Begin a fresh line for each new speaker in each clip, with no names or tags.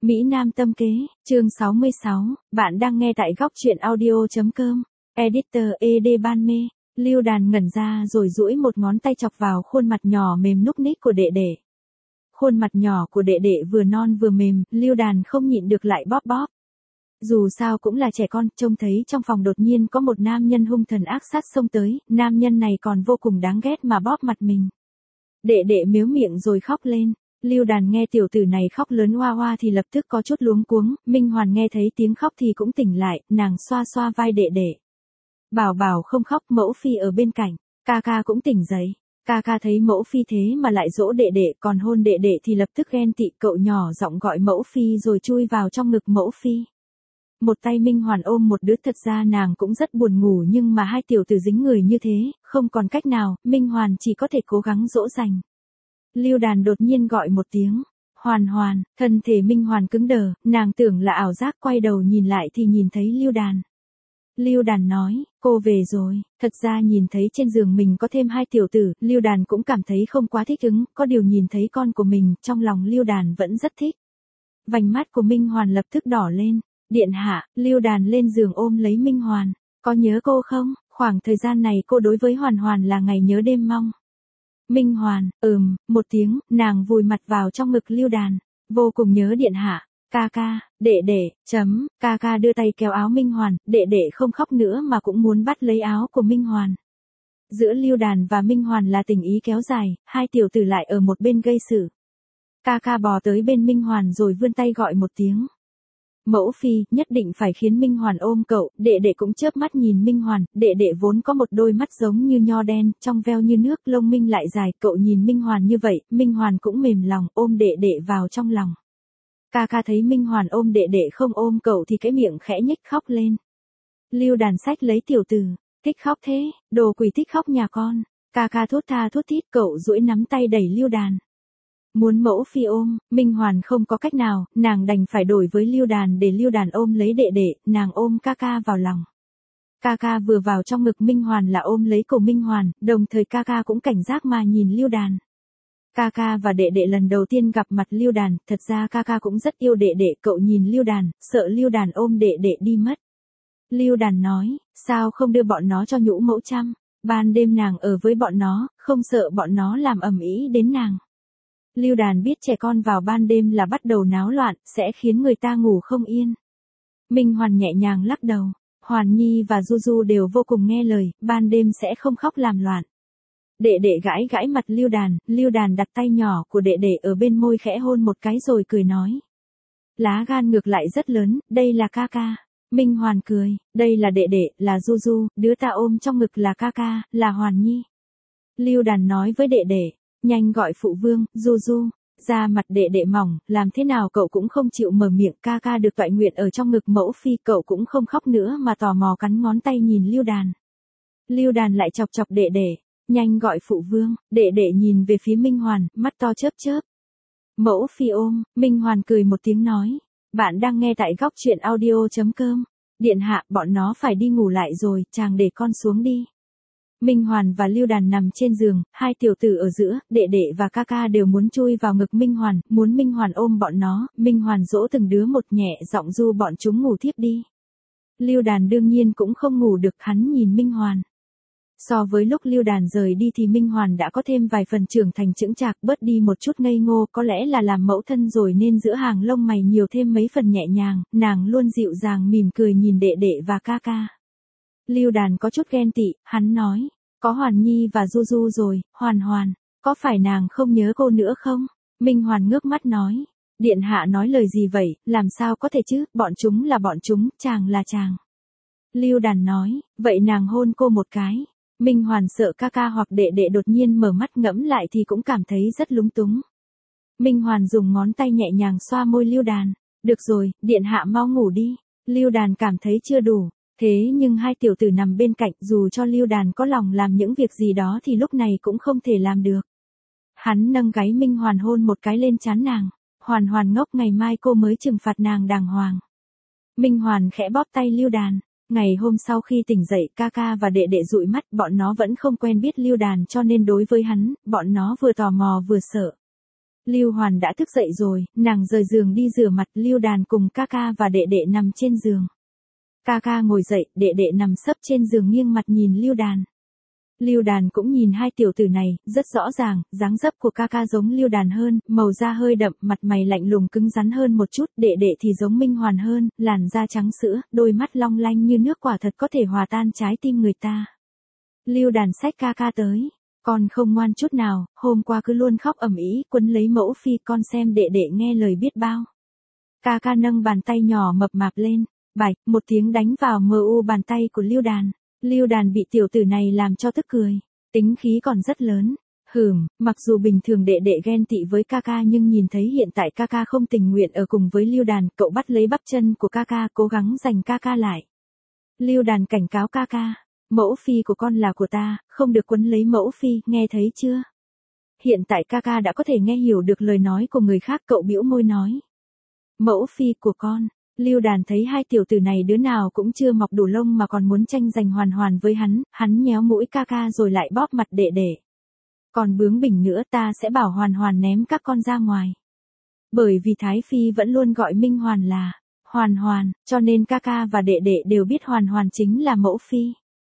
Mỹ Nam tâm kế, chương 66, bạn đang nghe tại góc truyện audio.com. Editor ED Ban Mê, Lưu Đàn ngẩn ra rồi duỗi một ngón tay chọc vào khuôn mặt nhỏ mềm núc ních của đệ đệ. Khuôn mặt nhỏ của đệ đệ vừa non vừa mềm, Lưu Đàn không nhịn được lại bóp bóp. Dù sao cũng là trẻ con, trông thấy trong phòng đột nhiên có một nam nhân hung thần ác sát xông tới, nam nhân này còn vô cùng đáng ghét mà bóp mặt mình. Đệ đệ mếu miệng rồi khóc lên. Lưu Đàn nghe tiểu tử này khóc lớn hoa hoa thì lập tức có chút luống cuống, Minh Hoàn nghe thấy tiếng khóc thì cũng tỉnh lại, nàng xoa xoa vai đệ đệ. Bảo bảo không khóc, mẫu phi ở bên cạnh, ca ca cũng tỉnh dậy. Ca ca thấy mẫu phi thế mà lại dỗ đệ đệ, còn hôn đệ đệ thì lập tức ghen tị, cậu nhỏ giọng gọi mẫu phi rồi chui vào trong ngực mẫu phi. Một tay Minh Hoàn ôm một đứa, thật ra nàng cũng rất buồn ngủ nhưng mà hai tiểu tử dính người như thế, không còn cách nào, Minh Hoàn chỉ có thể cố gắng dỗ dành. Lưu Đàn đột nhiên gọi một tiếng, Hoàn Hoàn, thân thể Minh Hoàn cứng đờ, nàng tưởng là ảo giác, quay đầu nhìn lại thì nhìn thấy Lưu Đàn. Lưu Đàn nói, cô về rồi, thật ra nhìn thấy trên giường mình có thêm hai tiểu tử, Lưu Đàn cũng cảm thấy không quá thích ứng, có điều nhìn thấy con của mình, trong lòng Lưu Đàn vẫn rất thích. Vành mắt của Minh Hoàn lập tức đỏ lên, điện hạ, Lưu Đàn lên giường ôm lấy Minh Hoàn, có nhớ cô không, khoảng thời gian này cô đối với Hoàn Hoàn là ngày nhớ đêm mong. Minh Hoàn, một tiếng, nàng vùi mặt vào trong ngực Lưu Đàn, vô cùng nhớ điện hạ, ca ca, đệ đệ, ca ca đưa tay kéo áo Minh Hoàn, đệ đệ không khóc nữa mà cũng muốn bắt lấy áo của Minh Hoàn. Giữa Lưu Đàn và Minh Hoàn là tình ý kéo dài, hai tiểu tử lại ở một bên gây sự. Ca ca bò tới bên Minh Hoàn rồi vươn tay gọi một tiếng. Mẫu phi, nhất định phải khiến Minh Hoàn ôm cậu, đệ đệ cũng chớp mắt nhìn Minh Hoàn, đệ đệ vốn có một đôi mắt giống như nho đen, trong veo như nước, lông minh lại dài, cậu nhìn Minh Hoàn như vậy, Minh Hoàn cũng mềm lòng, ôm đệ đệ vào trong lòng. Ca ca thấy Minh Hoàn ôm đệ đệ không ôm cậu thì cái miệng khẽ nhếch khóc lên. Lưu Đàn xách lấy tiểu tử, thích khóc thế, đồ quỷ thích khóc nhà con, ca ca thốt tha thốt thít, cậu duỗi nắm tay đẩy Lưu Đàn. Muốn mẫu phi ôm, Minh Hoàn không có cách nào, nàng đành phải đổi với Lưu Đàn để Lưu Đàn ôm lấy đệ đệ, nàng ôm ca ca vào lòng. Ca ca vừa vào trong ngực Minh Hoàn là ôm lấy cổ Minh Hoàn, đồng thời ca ca cũng cảnh giác mà nhìn Lưu Đàn. Ca ca và đệ đệ lần đầu tiên gặp mặt Lưu Đàn, thật ra ca ca cũng rất yêu đệ đệ, cậu nhìn Lưu Đàn, sợ Lưu Đàn ôm đệ đệ đi mất. Lưu Đàn nói, sao không đưa bọn nó cho nhũ mẫu chăm, ban đêm nàng ở với bọn nó, không sợ bọn nó làm ầm ĩ đến nàng. Lưu Đàn biết trẻ con vào ban đêm là bắt đầu náo loạn, sẽ khiến người ta ngủ không yên. Minh Hoàn nhẹ nhàng lắc đầu, Hoàn Nhi và Du Du đều vô cùng nghe lời, ban đêm sẽ không khóc làm loạn. Đệ đệ gãi gãi mặt Lưu Đàn đặt tay nhỏ của đệ đệ ở bên môi khẽ hôn một cái rồi cười nói. Lá gan ngược lại rất lớn, đây là ca ca. Minh Hoàn cười, đây là đệ đệ, là Du Du, đứa ta ôm trong ngực là ca ca, là Hoàn Nhi. Lưu Đàn nói với đệ đệ. Nhanh gọi phụ vương, Du Du, da mặt đệ đệ mỏng, làm thế nào cậu cũng không chịu mở miệng, ca ca được toại nguyện ở trong ngực mẫu phi, cậu cũng không khóc nữa mà tò mò cắn ngón tay nhìn Lưu Đàn. Lưu Đàn lại chọc chọc đệ đệ, nhanh gọi phụ vương, đệ đệ nhìn về phía Minh Hoàn, mắt to chớp chớp. Mẫu phi ôm, Minh Hoàn cười một tiếng nói, bạn đang nghe tại góc truyện audio.com, điện hạ, bọn nó phải đi ngủ lại rồi, chàng để con xuống đi. Minh Hoàn và Lưu Đàn nằm trên giường, hai tiểu tử ở giữa, đệ đệ và ca ca đều muốn chui vào ngực Minh Hoàn, muốn Minh Hoàn ôm bọn nó, Minh Hoàn dỗ từng đứa một nhẹ giọng ru bọn chúng ngủ thiếp đi. Lưu Đàn đương nhiên cũng không ngủ được, hắn nhìn Minh Hoàn. So với lúc Lưu Đàn rời đi thì Minh Hoàn đã có thêm vài phần trưởng thành chững chạc, bớt đi một chút ngây ngô, có lẽ là làm mẫu thân rồi nên giữa hàng lông mày nhiều thêm mấy phần nhẹ nhàng, nàng luôn dịu dàng mỉm cười nhìn đệ đệ và ca ca. Lưu Đàn có chút ghen tị, hắn nói, có Hoàn Nhi và Du Du rồi, Hoàn Hoàn, có phải nàng không nhớ cô nữa không? Minh Hoàn ngước mắt nói, điện hạ nói lời gì vậy, làm sao có thể chứ, bọn chúng là bọn chúng, chàng là chàng. Lưu Đàn nói, vậy nàng hôn cô một cái. Minh Hoàn sợ ca ca hoặc đệ đệ đột nhiên mở mắt ngẫm lại thì cũng cảm thấy rất lúng túng. Minh Hoàn dùng ngón tay nhẹ nhàng xoa môi Lưu Đàn, được rồi, điện hạ mau ngủ đi. Lưu Đàn cảm thấy chưa đủ. Thế nhưng hai tiểu tử nằm bên cạnh, dù cho Lưu Đàn có lòng làm những việc gì đó thì lúc này cũng không thể làm được. Hắn nâng gáy Minh Hoàn hôn một cái lên trán nàng. Hoàn Hoàn ngốc, ngày mai cô mới trừng phạt nàng đàng hoàng. Minh Hoàn khẽ bóp tay Lưu Đàn. Ngày hôm sau khi tỉnh dậy, ca ca và đệ đệ dụi mắt, bọn nó vẫn không quen biết Lưu Đàn cho nên đối với hắn, bọn nó vừa tò mò vừa sợ. Lưu Hoàn đã thức dậy rồi, nàng rời giường đi rửa mặt, Lưu Đàn cùng ca ca và đệ đệ nằm trên giường. Ca ca ngồi dậy, đệ đệ nằm sấp trên giường nghiêng mặt nhìn Lưu Đàn. Lưu Đàn cũng nhìn hai tiểu tử này, rất rõ ràng, dáng dấp của ca ca giống Lưu Đàn hơn, màu da hơi đậm, mặt mày lạnh lùng cứng rắn hơn một chút, đệ đệ thì giống Minh Hoàn hơn, làn da trắng sữa, đôi mắt long lanh như nước, quả thật có thể hòa tan trái tim người ta. Lưu Đàn xách ca ca tới, con không ngoan chút nào, hôm qua cứ luôn khóc ầm ĩ, quấn lấy mẫu phi, con xem đệ đệ nghe lời biết bao. Ca ca nâng bàn tay nhỏ mập mạp lên, bạch, một tiếng đánh vào bàn tay của Lưu Đàn. Lưu Đàn bị tiểu tử này làm cho tức cười, tính khí còn rất lớn. Mặc dù bình thường đệ đệ ghen tị với ca ca nhưng nhìn thấy hiện tại ca ca không tình nguyện ở cùng với Lưu Đàn, cậu bắt lấy bắp chân của ca ca, cố gắng giành ca ca lại. Lưu Đàn cảnh cáo ca ca, mẫu phi của con là của ta, không được quấn lấy mẫu phi, nghe thấy chưa? Hiện tại ca ca đã có thể nghe hiểu được lời nói của người khác, cậu bĩu môi nói. Mẫu phi của con. Lưu Đàn thấy hai tiểu tử này đứa nào cũng chưa mọc đủ lông mà còn muốn tranh giành hoàn hoàn với hắn nhéo mũi ca ca rồi lại bóp mặt đệ đệ. Còn bướng bỉnh nữa, ta sẽ bảo hoàn hoàn ném các con ra ngoài. Bởi vì Thái Phi vẫn luôn gọi Minh Hoàn là hoàn hoàn, cho nên ca ca và đệ đệ đều biết hoàn hoàn chính là mẫu phi.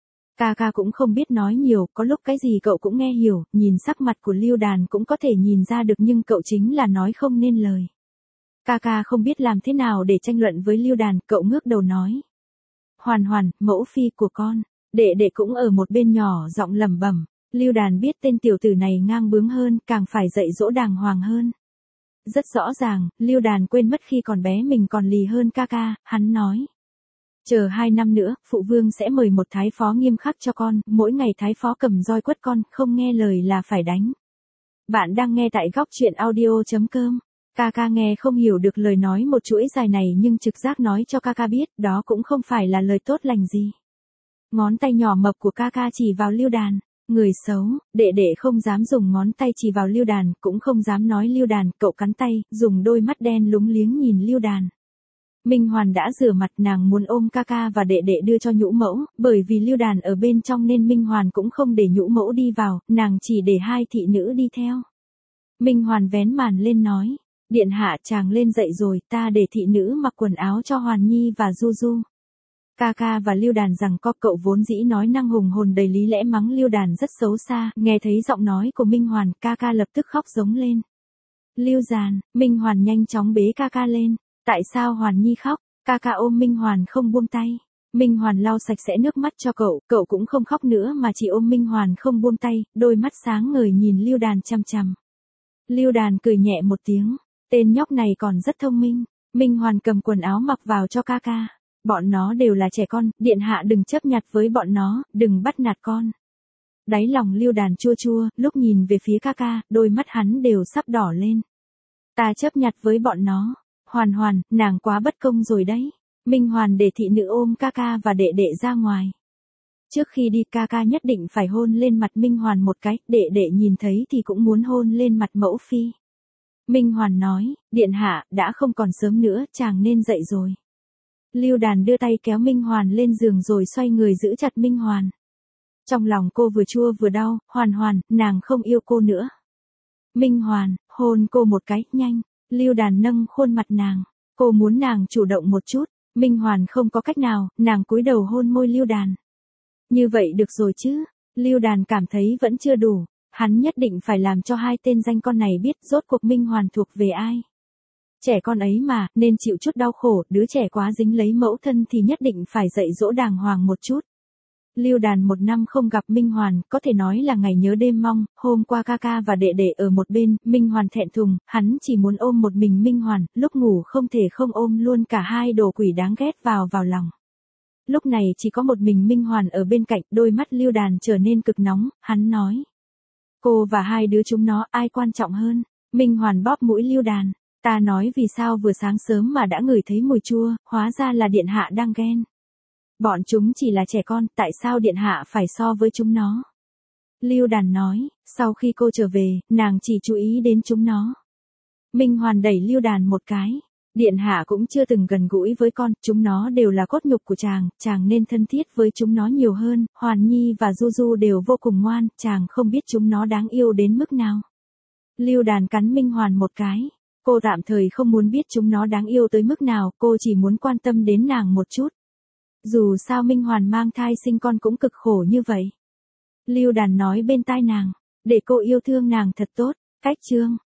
Ca ca cũng không biết nói nhiều, có lúc cái gì cậu cũng nghe hiểu, nhìn sắc mặt của Lưu Đàn cũng có thể nhìn ra được nhưng cậu chính là nói không nên lời. Ca ca không biết làm thế nào để tranh luận với Lưu Đàn, cậu ngước đầu nói. Hoàn hoàn, mẫu phi của con. Đệ đệ cũng ở một bên nhỏ giọng lẩm bẩm. Lưu Đàn biết tên tiểu tử này ngang bướng hơn, càng phải dạy dỗ đàng hoàng hơn. Rất rõ ràng, Lưu Đàn quên mất khi còn bé mình còn lì hơn ca ca, hắn nói. Chờ 2 năm nữa, phụ vương sẽ mời một thái phó nghiêm khắc cho con, mỗi ngày thái phó cầm roi quất con, không nghe lời là phải đánh. Bạn đang nghe tại góc truyện audio.com. Ca ca nghe không hiểu được lời nói một chuỗi dài này nhưng trực giác nói cho ca ca biết đó cũng không phải là lời tốt lành gì. Ngón tay nhỏ mập của ca ca chỉ vào Lưu Đàn. Người xấu, đệ đệ không dám dùng ngón tay chỉ vào Lưu Đàn, cũng không dám nói Lưu Đàn, cậu cắn tay, dùng đôi mắt đen lúng liếng nhìn Lưu Đàn. Minh Hoàn đã rửa mặt, nàng muốn ôm ca ca và đệ đệ đưa cho nhũ mẫu, bởi vì Lưu Đàn ở bên trong nên Minh Hoàn cũng không để nhũ mẫu đi vào, nàng chỉ để hai thị nữ đi theo. Minh Hoàn vén màn lên nói. Điện hạ, chàng lên dậy rồi, ta để thị nữ mặc quần áo cho Hoàn Nhi và Du Du. Ca ca và Lưu Đàn rằng co, cậu vốn dĩ nói năng hùng hồn đầy lý lẽ mắng Lưu Đàn rất xấu xa, nghe thấy giọng nói của Minh Hoàn, ca ca lập tức khóc giống lên. Lưu Giàn, Minh Hoàn nhanh chóng bế ca ca lên. Tại sao Hoàn Nhi khóc? Ca ca ôm Minh Hoàn không buông tay. Minh Hoàn lau sạch sẽ nước mắt cho cậu cũng không khóc nữa mà chỉ ôm Minh Hoàn không buông tay, đôi mắt sáng ngời nhìn Lưu Đàn chằm chằm. Lưu Đàn cười nhẹ một tiếng. Tên nhóc này còn rất thông minh. Minh Hoàn cầm quần áo mặc vào cho ca ca. Bọn nó đều là trẻ con, điện hạ đừng chấp nhặt với bọn nó, đừng bắt nạt con. Đáy lòng Lưu Đàn chua chua, lúc nhìn về phía ca ca, đôi mắt hắn đều sắp đỏ lên. Ta chấp nhặt với bọn nó. Hoàn Hoàn, nàng quá bất công rồi đấy. Minh Hoàn để thị nữ ôm ca ca và đệ đệ ra ngoài. Trước khi đi ca ca nhất định phải hôn lên mặt Minh Hoàn một cái, đệ đệ nhìn thấy thì cũng muốn hôn lên mặt mẫu phi. Minh Hoàn nói, điện hạ, đã không còn sớm nữa, chàng nên dậy rồi. Lưu Đàn đưa tay kéo Minh Hoàn lên giường rồi xoay người giữ chặt Minh Hoàn. Trong lòng cô vừa chua vừa đau, Hoàn Hoàn, nàng không yêu cô nữa. Minh Hoàn, hôn cô một cái, nhanh. Lưu Đàn nâng khuôn mặt nàng, cô muốn nàng chủ động một chút. Minh Hoàn không có cách nào, nàng cúi đầu hôn môi Lưu Đàn. Như vậy được rồi chứ, Lưu Đàn cảm thấy vẫn chưa đủ. Hắn nhất định phải làm cho hai tên danh con này biết rốt cuộc Minh Hoàn thuộc về ai. Trẻ con ấy mà, nên chịu chút đau khổ, đứa trẻ quá dính lấy mẫu thân thì nhất định phải dạy dỗ đàng hoàng một chút. Lưu Đàn 1 năm không gặp Minh Hoàn, có thể nói là ngày nhớ đêm mong, hôm qua ca ca và đệ đệ ở một bên, Minh Hoàn thẹn thùng, hắn chỉ muốn ôm một mình Minh Hoàn, lúc ngủ không thể không ôm luôn cả hai đồ quỷ đáng ghét vào lòng. Lúc này chỉ có một mình Minh Hoàn ở bên cạnh, đôi mắt Lưu Đàn trở nên cực nóng, hắn nói. Cô và hai đứa chúng nó ai quan trọng hơn? Minh Hoàn bóp mũi Lưu Đàn. Ta nói vì sao vừa sáng sớm mà đã ngửi thấy mùi chua, hóa ra là điện hạ đang ghen. Bọn chúng chỉ là trẻ con, tại sao điện hạ phải so với chúng nó? Lưu Đàn nói, sau khi cô trở về, nàng chỉ chú ý đến chúng nó. Minh Hoàn đẩy Lưu Đàn một cái. Điện hạ cũng chưa từng gần gũi với con, chúng nó đều là cốt nhục của chàng nên thân thiết với chúng nó nhiều hơn, Hoàn Nhi và Du Du đều vô cùng ngoan, chàng không biết chúng nó đáng yêu đến mức nào. Lưu Đàn cắn Minh Hoàn một cái. Cô tạm thời không muốn biết chúng nó đáng yêu tới mức nào, cô chỉ muốn quan tâm đến nàng một chút. Dù sao Minh Hoàn mang thai sinh con cũng cực khổ như vậy. Lưu Đàn nói bên tai nàng, để cô yêu thương nàng thật tốt. Cách chương